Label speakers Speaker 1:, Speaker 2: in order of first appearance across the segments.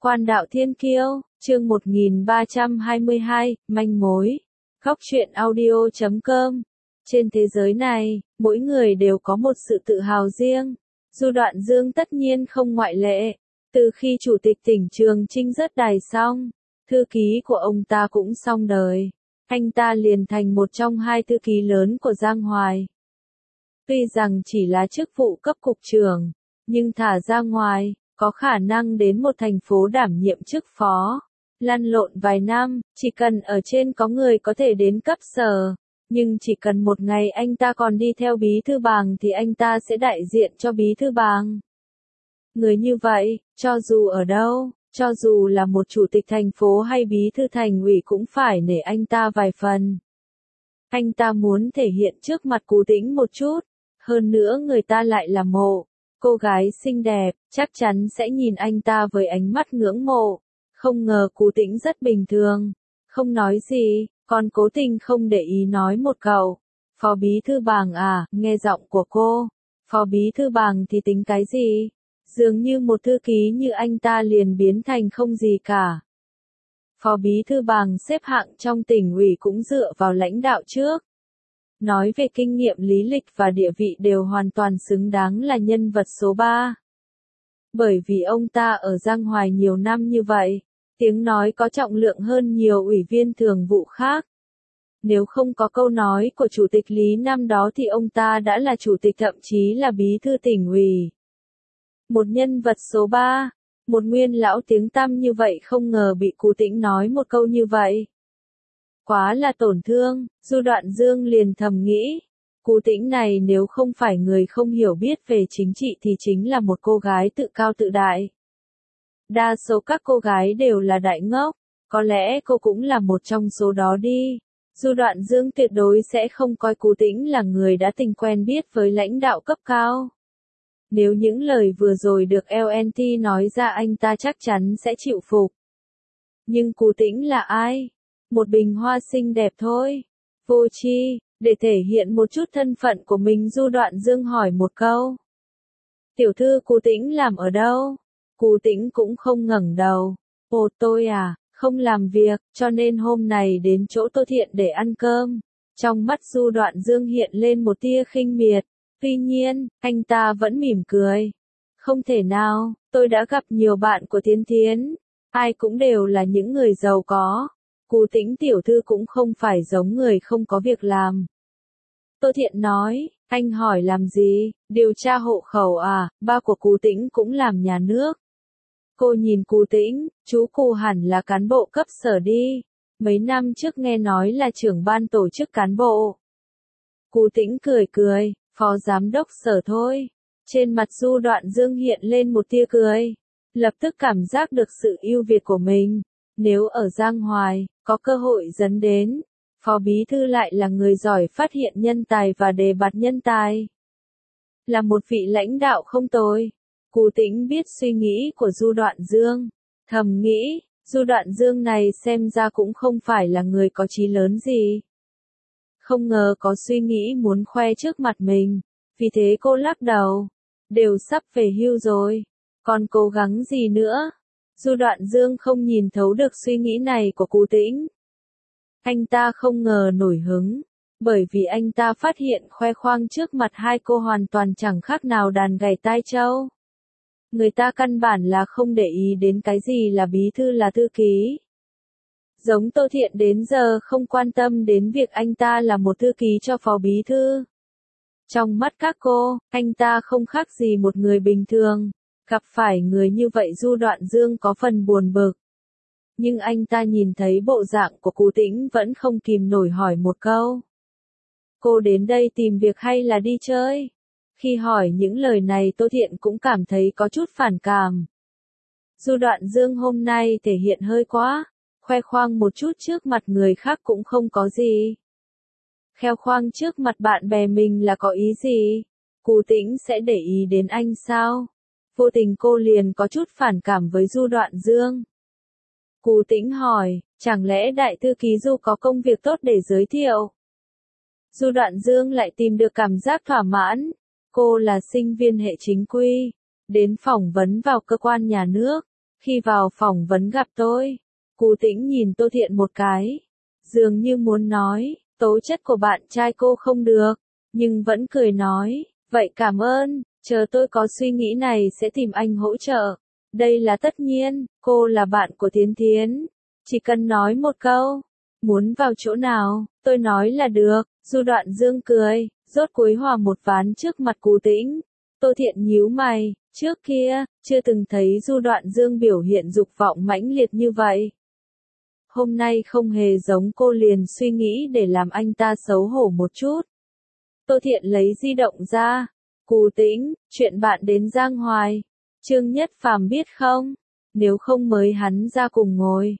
Speaker 1: Quan đạo thiên kiêu, chương 1322, manh mối. Góc truyện audio.com. Trên thế giới này, mỗi người đều có một sự tự hào riêng. Du Đoạn Dương tất nhiên không ngoại lệ. Từ khi Chủ tịch tỉnh Trường Chinh rớt đài xong, thư ký của ông ta cũng xong đời. Anh ta liền thành một trong hai thư ký lớn của Giang Hoài. Tuy rằng chỉ là chức vụ cấp cục trưởng, nhưng thả ra ngoài, có khả năng đến một thành phố đảm nhiệm chức phó. Lăn lộn vài năm, chỉ cần ở trên có người có thể đến cấp sở. Nhưng chỉ cần một ngày anh ta còn đi theo bí thư bàng thì anh ta sẽ đại diện cho bí thư bàng. Người như vậy, cho dù ở đâu, cho dù là một chủ tịch thành phố hay bí thư thành ủy cũng phải nể anh ta vài phần. Anh ta muốn thể hiện trước mặt Cú Tĩnh một chút, hơn nữa người ta lại là mộ. Cô gái xinh đẹp, chắc chắn sẽ nhìn anh ta với ánh mắt ngưỡng mộ. Không ngờ Cú Tĩnh rất bình thường, không nói gì, còn cố tình không để ý nói một câu. Phó bí thư bàng à, nghe giọng của cô. Phó bí thư bàng thì tính cái gì? Dường như một thư ký như anh ta liền biến thành không gì cả. Phó bí thư bàng xếp hạng trong tỉnh ủy cũng dựa vào lãnh đạo trước. Nói về kinh nghiệm lý lịch và địa vị đều hoàn toàn xứng đáng là nhân vật số 3. Bởi vì ông ta ở Giang Hoài nhiều năm như vậy, tiếng nói có trọng lượng hơn nhiều ủy viên thường vụ khác. Nếu không có câu nói của Chủ tịch Lý năm đó thì ông ta đã là chủ tịch thậm chí là bí thư tỉnh ủy. Một nhân vật số 3, một nguyên lão tiếng tăm như vậy không ngờ bị Cú Tĩnh nói một câu như vậy. Quá là tổn thương, Du Đoạn Dương liền thầm nghĩ. Cú Tĩnh này nếu không phải người không hiểu biết về chính trị thì chính là một cô gái tự cao tự đại. Đa số các cô gái đều là đại ngốc, có lẽ cô cũng là một trong số đó đi. Du Đoạn Dương tuyệt đối sẽ không coi Cú Tĩnh là người đã từng quen biết với lãnh đạo cấp cao. Nếu những lời vừa rồi được LNT nói ra anh ta chắc chắn sẽ chịu phục. Nhưng Cú Tĩnh là ai? Một bình hoa xinh đẹp thôi. Vô tri, để thể hiện một chút thân phận của mình Du Đoạn Dương hỏi một câu. Tiểu thư Cú Tĩnh làm ở đâu? Cú Tĩnh cũng không ngẩng đầu. Ồ tôi à, không làm việc, cho nên hôm này đến chỗ Tô Thiện để ăn cơm. Trong mắt Du Đoạn Dương hiện lên một tia khinh miệt. Tuy nhiên, anh ta vẫn mỉm cười. Không thể nào, tôi đã gặp nhiều bạn của Thiến Thiến. Ai cũng đều là những người giàu có. Cú Tĩnh tiểu thư cũng không phải giống người không có việc làm. Tô Thiện nói, anh hỏi làm gì, điều tra hộ khẩu à, ba của Cú Tĩnh cũng làm nhà nước. Cô nhìn Cú Tĩnh, chú Cú hẳn là cán bộ cấp sở đi. Mấy năm trước nghe nói là trưởng ban tổ chức cán bộ. Cú Tĩnh cười cười, phó giám đốc sở thôi. Trên mặt Du Đoạn Dương hiện lên một tia cười. Lập tức cảm giác được sự ưu việt của mình. Nếu ở Giang Hoài, có cơ hội dẫn đến, phó bí thư lại là người giỏi phát hiện nhân tài và đề bạt nhân tài. Là một vị lãnh đạo không tồi. Cú Tĩnh biết suy nghĩ của Du Đoạn Dương. Thầm nghĩ, Du Đoạn Dương này xem ra cũng không phải là người có chí lớn gì. Không ngờ có suy nghĩ muốn khoe trước mặt mình. Vì thế cô lắc đầu. Đều sắp về hưu rồi. Còn cố gắng gì nữa? Du Đoạn Dương không nhìn thấu được suy nghĩ này của Cú Tĩnh. Anh ta không ngờ nổi hứng, bởi vì anh ta phát hiện khoe khoang trước mặt hai cô hoàn toàn chẳng khác nào đàn gảy tai trâu. Người ta căn bản là không để ý đến cái gì là bí thư là thư ký. Giống Tô Thiện đến giờ không quan tâm đến việc anh ta là một thư ký cho phó bí thư. Trong mắt các cô, anh ta không khác gì một người bình thường. Gặp phải người như vậy Du Đoạn Dương có phần buồn bực. Nhưng anh ta nhìn thấy bộ dạng của Cú Tĩnh vẫn không kìm nổi hỏi một câu. Cô đến đây tìm việc hay là đi chơi? Khi hỏi những lời này Tô Thiện cũng cảm thấy có chút phản cảm. Du Đoạn Dương hôm nay thể hiện hơi quá, khoe khoang một chút trước mặt người khác cũng không có gì. Khoe khoang trước mặt bạn bè mình là có ý gì? Cú Tĩnh sẽ để ý đến anh sao? Vô tình cô liền có chút phản cảm với Du Đoạn Dương. Cú Tĩnh hỏi, chẳng lẽ đại thư ký Du có công việc tốt để giới thiệu? Du Đoạn Dương lại tìm được cảm giác thỏa mãn. Cô là sinh viên hệ chính quy, đến phỏng vấn vào cơ quan nhà nước. Khi vào phỏng vấn gặp tôi, Cú Tĩnh nhìn Tô Thiện một cái, dường như muốn nói, tố chất của bạn trai cô không được, nhưng vẫn cười nói, vậy cảm ơn, chờ tôi có suy nghĩ này sẽ tìm anh hỗ trợ. Đây là tất nhiên, cô là bạn của Thiến Thiến. Chỉ cần nói một câu, muốn vào chỗ nào, tôi nói là được. Du Đoạn Dương cười, rốt cuối hòa một ván trước mặt Cú Tĩnh. Tô Thiện nhíu mày, trước kia, chưa từng thấy Du Đoạn Dương biểu hiện dục vọng mãnh liệt như vậy. Hôm nay không hề giống cô liền suy nghĩ để làm anh ta xấu hổ một chút. Tô Thiện lấy di động ra. Cú Tĩnh, chuyện bạn đến Giang Hoài. Trương Nhất Phàm biết không? Nếu không mời hắn ra cùng ngồi.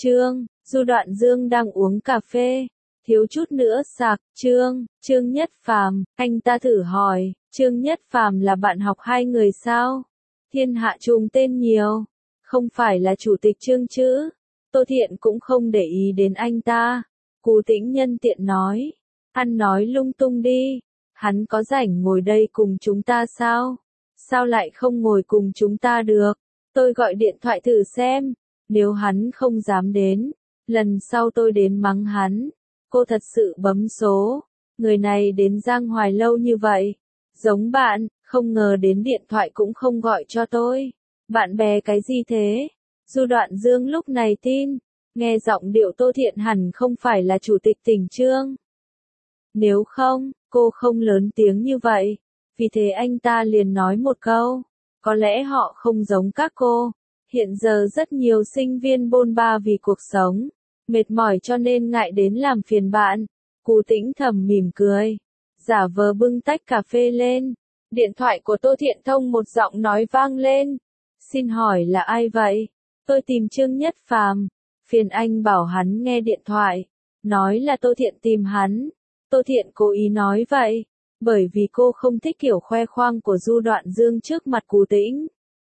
Speaker 1: Du Đoạn Dương đang uống cà phê. Thiếu chút nữa sạc, Trương Nhất Phàm, anh ta thử hỏi, Trương Nhất Phàm là bạn học hai người sao? Thiên hạ trùng tên nhiều. Không phải là chủ tịch Trương chứ? Tô Thiện cũng không để ý đến anh ta. Cú Tĩnh nhân tiện nói. Hắn nói lung tung đi. Hắn có rảnh ngồi đây cùng chúng ta sao? Sao lại không ngồi cùng chúng ta được? Tôi gọi điện thoại thử xem. Nếu hắn không dám đến, lần sau tôi đến mắng hắn. Cô thật sự bấm số. Người này đến Giang Hoài lâu như vậy. Giống bạn, không ngờ đến điện thoại cũng không gọi cho tôi. Bạn bè cái gì thế? Du Đoạn Dương lúc này tin. Nghe giọng điệu Tô Thiện hẳn không phải là chủ tịch tỉnh Trương. Nếu không, cô không lớn tiếng như vậy. Vì thế anh ta liền nói một câu. Có lẽ họ không giống các cô. Hiện giờ rất nhiều sinh viên bôn ba vì cuộc sống. Mệt mỏi cho nên ngại đến làm phiền bạn. Cú Tĩnh thầm mỉm cười. Giả vờ bưng tách cà phê lên. Điện thoại của Tô Thiện thông một giọng nói vang lên. Xin hỏi là ai vậy? Tôi tìm Trương Nhất Phàm. Phiền anh bảo hắn nghe điện thoại. Nói là Tô Thiện tìm hắn. Tô Thiện cố ý nói vậy. Bởi vì cô không thích kiểu khoe khoang của Du Đoạn Dương trước mặt Cú Tĩnh.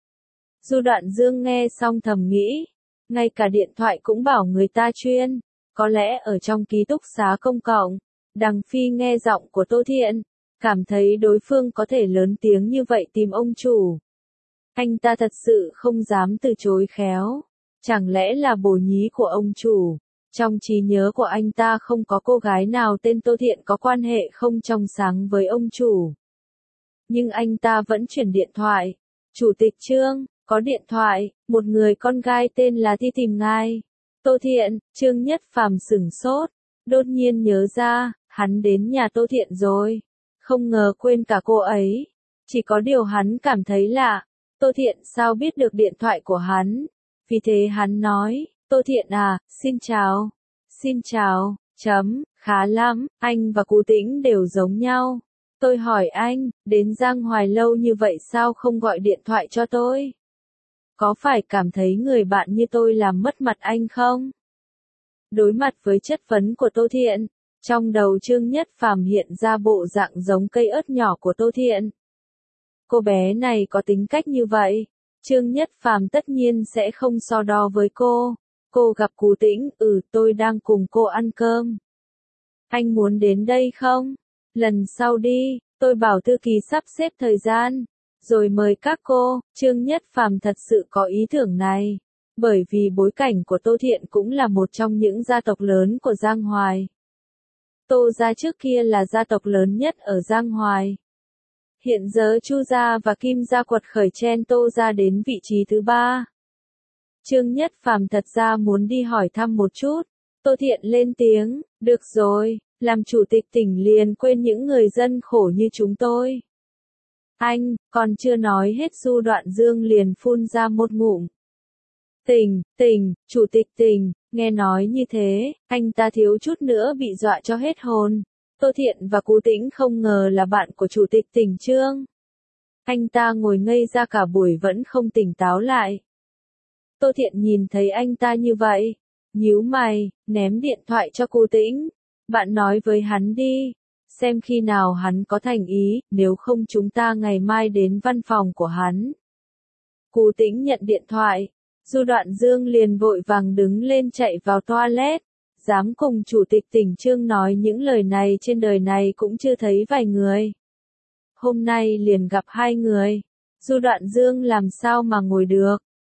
Speaker 1: Du Đoạn Dương nghe xong thầm nghĩ. Ngay cả điện thoại cũng bảo người ta chuyên. Có lẽ ở trong ký túc xá công cộng. Đằng Phi nghe giọng của Tô Thiện. Cảm thấy đối phương có thể lớn tiếng như vậy tìm ông chủ. Anh ta thật sự không dám từ chối khéo. Chẳng lẽ là bồ nhí của ông chủ? Trong trí nhớ của anh ta không có cô gái nào tên Tô Thiện có quan hệ không trong sáng với ông chủ. Nhưng anh ta vẫn chuyển điện thoại. Chủ tịch Trương, có điện thoại, một người con gái tên là Thi tìm ngài. Tô Thiện, Trương Nhất Phàm sửng sốt. Đột nhiên nhớ ra, hắn đến nhà Tô Thiện rồi. Không ngờ quên cả cô ấy. Chỉ có điều hắn cảm thấy lạ. Tô Thiện sao biết được điện thoại của hắn? Vì thế hắn nói, Tô Thiện à, xin chào. Xin chào, khá lắm, anh và Cú Tĩnh đều giống nhau. Tôi hỏi anh, đến Giang Hoài lâu như vậy sao không gọi điện thoại cho tôi? Có phải cảm thấy người bạn như tôi làm mất mặt anh không? Đối mặt với chất vấn của Tô Thiện, trong đầu Trương Nhất Phàm hiện ra bộ dạng giống cây ớt nhỏ của Tô Thiện. Cô bé này có tính cách như vậy, Trương Nhất Phàm tất nhiên sẽ không so đo với cô. Cô gặp Cú Tĩnh, tôi đang cùng cô ăn cơm. Anh muốn đến đây không? Lần sau đi, tôi bảo thư ký sắp xếp thời gian, rồi mời các cô. Trương Nhất Phàm thật sự có ý tưởng này, bởi vì bối cảnh của Tô Thiện cũng là một trong những gia tộc lớn của Giang Hoài. Tô gia trước kia là gia tộc lớn nhất ở Giang Hoài. Hiện giờ Chu gia và Kim gia quật khởi chen Tô gia đến vị trí thứ 3. Trương Nhất Phàm thật ra muốn đi hỏi thăm một chút. Tô Thiện lên tiếng, được rồi, làm chủ tịch tỉnh liền quên những người dân khổ như chúng tôi. Anh, còn chưa nói hết Du Đoạn Dương liền phun ra một ngụm. Chủ tịch tỉnh, nghe nói như thế, anh ta thiếu chút nữa bị dọa cho hết hồn. Tô Thiện và Cú Tĩnh không ngờ là bạn của chủ tịch tỉnh Trương. Anh ta ngồi ngây ra cả buổi vẫn không tỉnh táo lại. Tô Thiện nhìn thấy anh ta như vậy, nhíu mày, ném điện thoại cho Cú Tĩnh. Bạn nói với hắn đi, xem khi nào hắn có thành ý, nếu không chúng ta ngày mai đến văn phòng của hắn. Cú Tĩnh nhận điện thoại, Du Đoạn Dương liền vội vàng đứng lên chạy vào toilet. Dám cùng chủ tịch tỉnh Trương nói những lời này trên đời này cũng chưa thấy vài người. Hôm nay liền gặp hai người. Du Đoạn Dương làm sao mà ngồi được.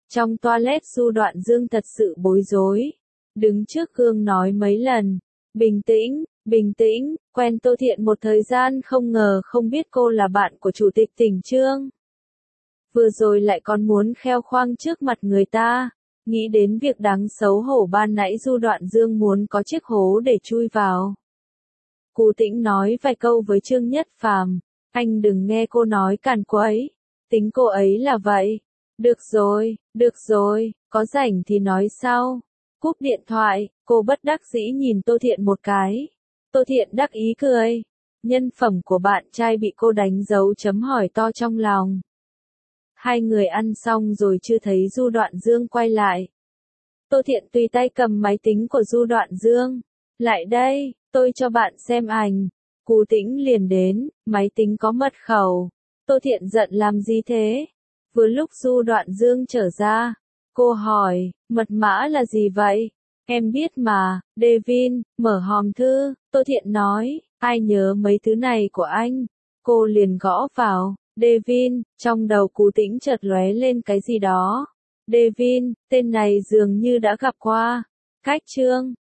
Speaker 1: Trong toilet Du Đoạn Dương thật sự bối rối. Đứng trước gương nói mấy lần. Bình tĩnh, quen Tô Thiện một thời gian không ngờ không biết cô là bạn của Chủ tịch tỉnh Trương. Vừa rồi lại còn muốn khoe khoang trước mặt người ta. Nghĩ đến việc đáng xấu hổ ban nãy Du Đoạn Dương muốn có chiếc hố để chui vào. Cú Tĩnh nói vài câu với Trương Nhất Phàm. Anh đừng nghe cô nói càn quấy. Tính cô ấy là vậy. Được rồi, có rảnh thì nói sau. Cúp điện thoại, cô bất đắc dĩ nhìn Tô Thiện một cái. Tô Thiện đắc ý cười. Nhân phẩm của bạn trai bị cô đánh dấu chấm hỏi to trong lòng. Hai người ăn xong rồi chưa thấy Du Đoạn Dương quay lại. Tô Thiện tùy tay cầm máy tính của Du Đoạn Dương. Lại đây, tôi cho bạn xem ảnh. Cú Tĩnh liền đến, máy tính có mật khẩu. Tô Thiện giận làm gì thế? Vừa lúc Du Đoạn Dương trở ra, cô hỏi, mật mã là gì vậy? Em biết mà, Devin, mở hòm thư, Tô Thiện nói, ai nhớ mấy thứ này của anh? Cô liền gõ vào, Devin, trong đầu Cú Tĩnh chợt lóe lên cái gì đó. Devin, tên này dường như đã gặp qua. Cách Trương,